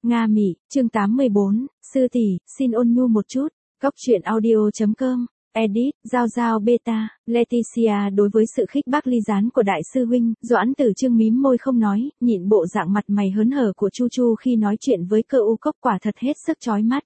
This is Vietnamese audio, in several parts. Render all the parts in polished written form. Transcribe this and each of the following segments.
Nga Mị, chương 84, sư tỷ, xin ôn nhu một chút. Góc truyện audio.com, edit, giao giao beta, Leticia đối với sự khích bác ly gián của đại sư huynh, Doãn Tử Trương mím môi không nói, nhịn bộ dạng mặt mày hớn hở của Chu Chu khi nói chuyện với Cơ U Cốc quả thật hết sức chói mắt.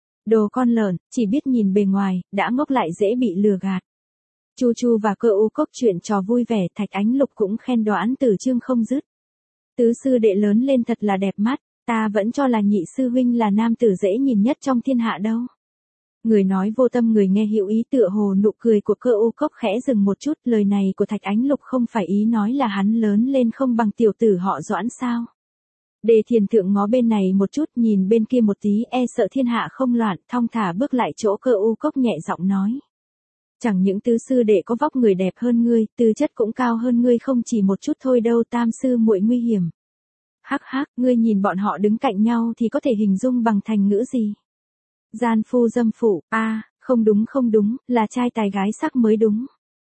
Đồ con lợn, chỉ biết nhìn bề ngoài, đã ngốc lại dễ bị lừa gạt. Chu Chu và Cơ U Cốc chuyện trò vui vẻ, Thạch Ánh Lục cũng khen Doãn Tử Trương không dứt. Tứ sư đệ lớn lên thật là đẹp mắt, ta vẫn cho là nhị sư huynh là nam tử dễ nhìn nhất trong thiên hạ đâu. Người nói vô tâm người nghe hiểu ý, tựa hồ nụ cười của Cơ U Cốc khẽ dừng một chút, lời này của Thạch Ánh Lục không phải ý nói là hắn lớn lên không bằng tiểu tử họ Doãn sao. Đề Thiền Thượng ngó bên này một chút, nhìn bên kia một tí, e sợ thiên hạ không loạn, thong thả bước lại chỗ Cơ U Cốc nhẹ giọng nói. Chẳng những tứ sư đệ có vóc người đẹp hơn ngươi, tư chất cũng cao hơn ngươi không chỉ một chút thôi đâu, tam sư muội nguy hiểm. Hắc hắc, ngươi nhìn bọn họ đứng cạnh nhau thì có thể hình dung bằng thành ngữ gì? Gian phu dâm phụ, không đúng, là trai tài gái sắc mới đúng.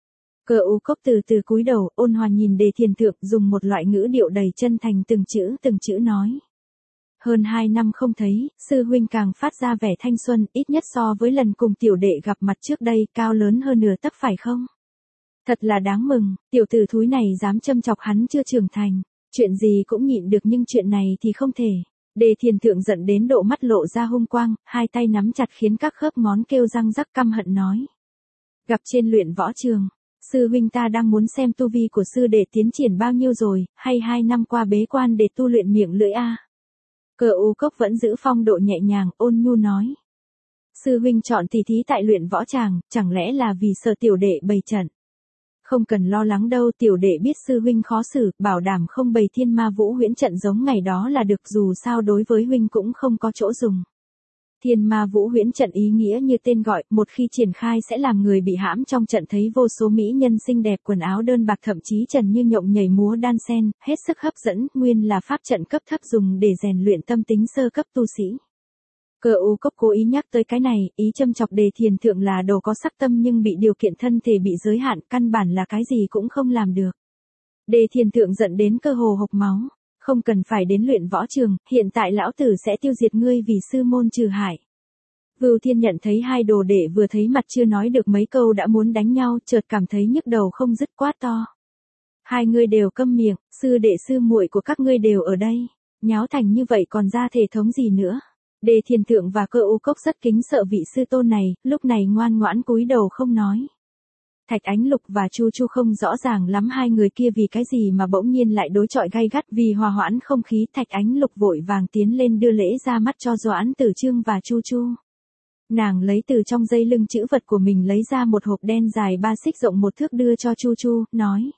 Cơ U Cốc từ từ cúi đầu, ôn hòa nhìn Đề Thiền Thượng, dùng một loại ngữ điệu đầy chân thành từng chữ nói. Hơn 2 năm không thấy, sư huynh càng phát ra vẻ thanh xuân, ít nhất so với lần cùng tiểu đệ gặp mặt trước đây, cao lớn hơn nửa tấc phải không? Thật là đáng mừng, tiểu tử thúi này dám châm chọc hắn chưa trưởng thành. Chuyện gì cũng nhịn được nhưng chuyện này thì không thể. Đề Thiền Thượng giận đến độ mắt lộ ra hung quang, hai tay nắm chặt khiến các khớp ngón kêu răng rắc, căm hận nói. Gặp trên luyện võ trường, sư huynh ta đang muốn xem tu vi của sư đệ tiến triển bao nhiêu rồi, hay 2 năm qua bế quan để tu luyện miệng lưỡi a? Cơ U Cốc vẫn giữ phong độ nhẹ nhàng, ôn nhu nói. Sư huynh chọn tỷ thí tại luyện võ tràng, chẳng lẽ là vì sợ tiểu đệ bày trận? Không cần lo lắng đâu, tiểu đệ biết sư huynh khó xử, bảo đảm không bày Thiên Ma Vũ Huyễn trận giống ngày đó là được, dù sao đối với huynh cũng không có chỗ dùng. Thiên Ma Vũ Huyễn trận ý nghĩa như tên gọi, một khi triển khai sẽ làm người bị hãm trong trận thấy vô số mỹ nhân xinh đẹp quần áo đơn bạc thậm chí trần như nhộng nhảy múa đan sen, hết sức hấp dẫn, nguyên là pháp trận cấp thấp dùng để rèn luyện tâm tính sơ cấp tu sĩ. Cơ U Cốc cố ý nhắc tới cái này, ý châm chọc Đề Thiền Thượng là đồ có sắc tâm nhưng bị điều kiện thân thể bị giới hạn, căn bản là cái gì cũng không làm được. Đề Thiền Thượng giận đến cơ hồ hộc máu, không cần phải đến luyện võ trường, hiện tại lão tử sẽ tiêu diệt ngươi vì sư môn trừ hại. Vưu Thiên nhận thấy hai đồ đệ vừa thấy mặt chưa nói được mấy câu đã muốn đánh nhau, chợt cảm thấy nhức đầu không dứt, quát to. Hai người đều câm miệng, sư đệ sư muội của các ngươi đều ở đây, nháo thành như vậy còn ra thể thống gì nữa. Đề Thiền Thượng và Cơ U Cốc rất kính sợ vị sư tôn này, lúc này ngoan ngoãn cúi đầu không nói. Thạch Ánh Lục và Chu Chu không rõ ràng lắm hai người kia vì cái gì mà bỗng nhiên lại đối chọi gay gắt, vì hòa hoãn không khí Thạch Ánh Lục vội vàng tiến lên đưa lễ ra mắt cho Doãn Tử Trương và Chu Chu. Nàng lấy từ trong dây lưng chữ vật của mình lấy ra một hộp đen dài 3 xích rộng 1 thước đưa cho Chu Chu, nói.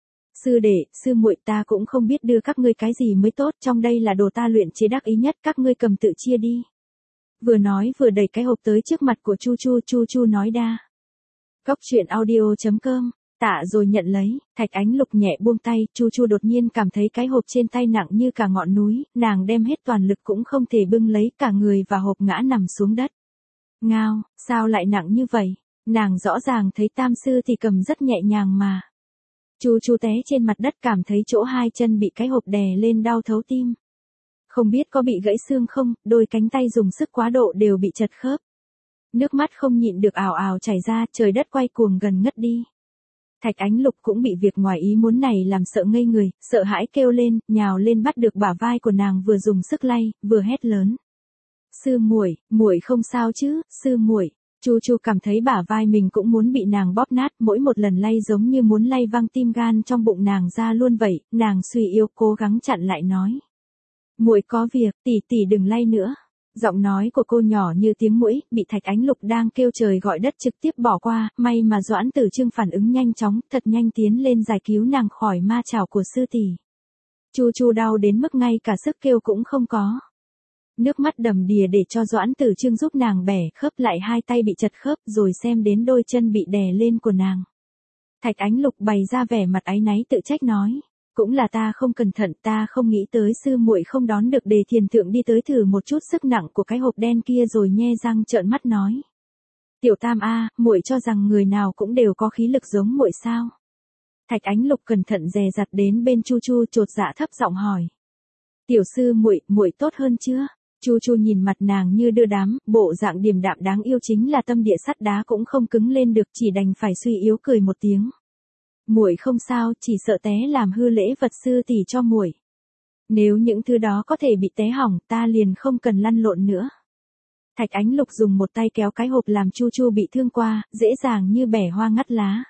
Sư đệ, sư muội, ta cũng không biết đưa các ngươi cái gì mới tốt, trong đây là đồ ta luyện chế đắc ý nhất, các ngươi cầm tự chia đi. Vừa nói vừa đẩy cái hộp tới trước mặt của Chu Chu nói đa. Góc truyện audio.com, tạ rồi nhận lấy, Thạch Ánh Lục nhẹ buông tay, Chu đột nhiên cảm thấy cái hộp trên tay nặng như cả ngọn núi, nàng đem hết toàn lực cũng không thể bưng lấy, cả người và hộp ngã nằm xuống đất. Ngao, sao lại nặng như vậy? Nàng rõ ràng thấy tam sư thì cầm rất nhẹ nhàng mà. Chu té trên mặt đất cảm thấy chỗ hai chân bị cái hộp đè lên đau thấu tim. Không biết có bị gãy xương không, đôi cánh tay dùng sức quá độ đều bị chật khớp. Nước mắt không nhịn được ào ào chảy ra, trời đất quay cuồng gần ngất đi. Thạch Ánh Lục cũng bị việc ngoài ý muốn này làm sợ ngây người, sợ hãi kêu lên, nhào lên bắt được bả vai của nàng, vừa dùng sức lay, vừa hét lớn. Sư muội, muội không sao chứ, sư muội. Chu cảm thấy bả vai mình cũng muốn bị nàng bóp nát, mỗi một lần lay giống như muốn lay văng tim gan trong bụng nàng ra luôn vậy, nàng suy yếu cố gắng chặn lại nói. Muội có việc, tỷ đừng lay nữa. Giọng nói của cô nhỏ như tiếng muỗi, bị Thạch Ánh Lục đang kêu trời gọi đất trực tiếp bỏ qua, may mà Doãn Tử Trương phản ứng nhanh chóng, thật nhanh tiến lên giải cứu nàng khỏi ma chảo của sư tỷ. Chu đau đến mức ngay cả sức kêu cũng không có. Nước mắt đầm đìa để cho Doãn Tử Trương giúp nàng bẻ khớp lại hai tay bị chật khớp, rồi xem đến đôi chân bị đè lên của nàng. Thạch Ánh Lục bày ra vẻ mặt áy náy tự trách nói. Cũng là ta không cẩn thận, ta không nghĩ tới sư muội không đón được. Đề Thiền Thượng đi tới thử một chút sức nặng của cái hộp đen kia rồi nhe răng trợn mắt nói. Tiểu Tam a, muội cho rằng người nào cũng đều có khí lực giống muội sao? Thạch Ánh Lục cẩn thận dè dặt đến bên Chu chột dạ thấp giọng hỏi. Tiểu sư muội, muội tốt hơn chưa? Chu Chu nhìn mặt nàng như đưa đám, bộ dạng điềm đạm đáng yêu chính là tâm địa sắt đá cũng không cứng lên được, chỉ đành phải suy yếu cười một tiếng. Muội không sao, chỉ sợ té làm hư lễ vật sư tỷ cho muội. Nếu những thứ đó có thể bị té hỏng, ta liền không cần lăn lộn nữa. Thạch Ánh Lục dùng một tay kéo cái hộp làm Chu Chu bị thương qua, dễ dàng như bẻ hoa ngắt lá.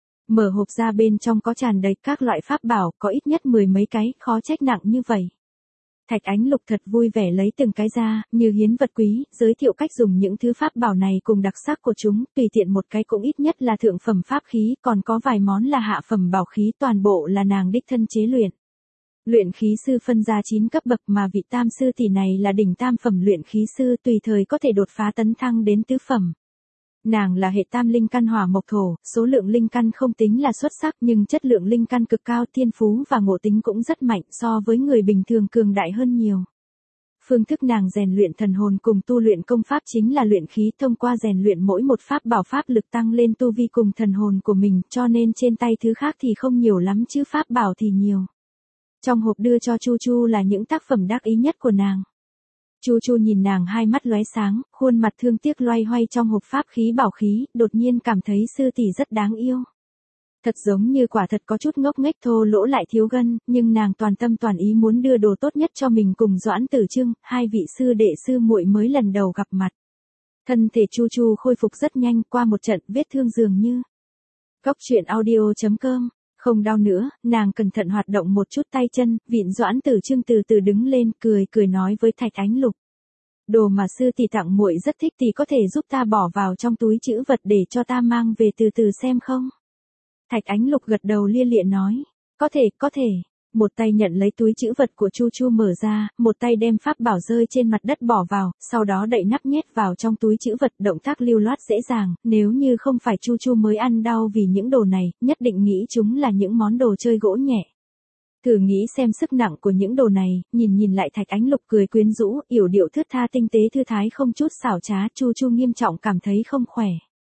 Mở hộp ra, bên trong có tràn đầy các loại pháp bảo, có ít nhất 10 mấy cái, khó trách nặng như vậy. Thạch Ánh Lục thật vui vẻ lấy từng cái ra, như hiến vật quý, giới thiệu cách dùng những thứ pháp bảo này cùng đặc sắc của chúng, tùy tiện một cái cũng ít nhất là thượng phẩm pháp khí, còn có vài món là hạ phẩm bảo khí, toàn bộ là nàng đích thân chế luyện. Luyện khí sư phân ra 9 cấp bậc mà vị tam sư tỷ này là đỉnh tam phẩm luyện khí sư, tùy thời có thể đột phá tấn thăng đến tứ phẩm. Nàng là hệ tam linh căn hỏa mộc thổ, số lượng linh căn không tính là xuất sắc nhưng chất lượng linh căn cực cao, thiên phú và ngộ tính cũng rất mạnh, so với người bình thường cường đại hơn nhiều. Phương thức nàng rèn luyện thần hồn cùng tu luyện công pháp chính là luyện khí, thông qua rèn luyện mỗi một pháp bảo pháp lực tăng lên tu vi cùng thần hồn của mình, cho nên trên tay thứ khác thì không nhiều lắm chứ pháp bảo thì nhiều. Trong hộp đưa cho Chu Chu là những tác phẩm đắc ý nhất của nàng. Chu Chu nhìn nàng hai mắt lóe sáng, khuôn mặt thương tiếc loay hoay trong hộp pháp khí bảo khí, đột nhiên cảm thấy sư tỷ rất đáng yêu. Thật giống như quả thật có chút ngốc nghếch thô lỗ lại thiếu gân, nhưng nàng toàn tâm toàn ý muốn đưa đồ tốt nhất cho mình cùng Doãn Tử Trưng, hai vị sư đệ sư muội mới lần đầu gặp mặt. Thân thể Chu Chu khôi phục rất nhanh, qua một trận vết thương dường như. Cốc truyện audio.com. Không đau nữa, nàng cẩn thận hoạt động một chút tay chân, vịn Doãn Tử Trưng từ từ đứng lên, cười nói với Thạch Ánh Lục. Đồ mà sư tỷ tặng muội rất thích, tỷ có thể giúp ta bỏ vào trong túi trữ vật để cho ta mang về từ từ xem không? Thạch Ánh Lục gật đầu lia lịa nói. Có thể. Một tay nhận lấy túi trữ vật của Chu Chu mở ra, một tay đem pháp bảo rơi trên mặt đất bỏ vào, sau đó đậy nắp nhét vào trong túi trữ vật, động tác lưu loát dễ dàng, nếu như không phải Chu Chu mới ăn đau vì những đồ này, nhất định nghĩ chúng là những món đồ chơi gỗ nhẹ. Thử nghĩ xem sức nặng của những đồ này, nhìn lại Thạch Ánh Lục cười quyến rũ, yểu điệu thướt tha tinh tế thư thái không chút xảo trá, Chu Chu nghiêm trọng cảm thấy không khỏe.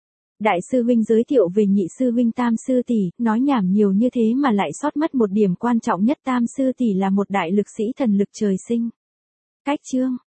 Đại sư huynh giới thiệu về nhị sư huynh tam sư tỷ, nói nhảm nhiều như thế mà lại sót mất một điểm quan trọng nhất, tam sư tỷ là một đại lực sĩ thần lực trời sinh. Cách chương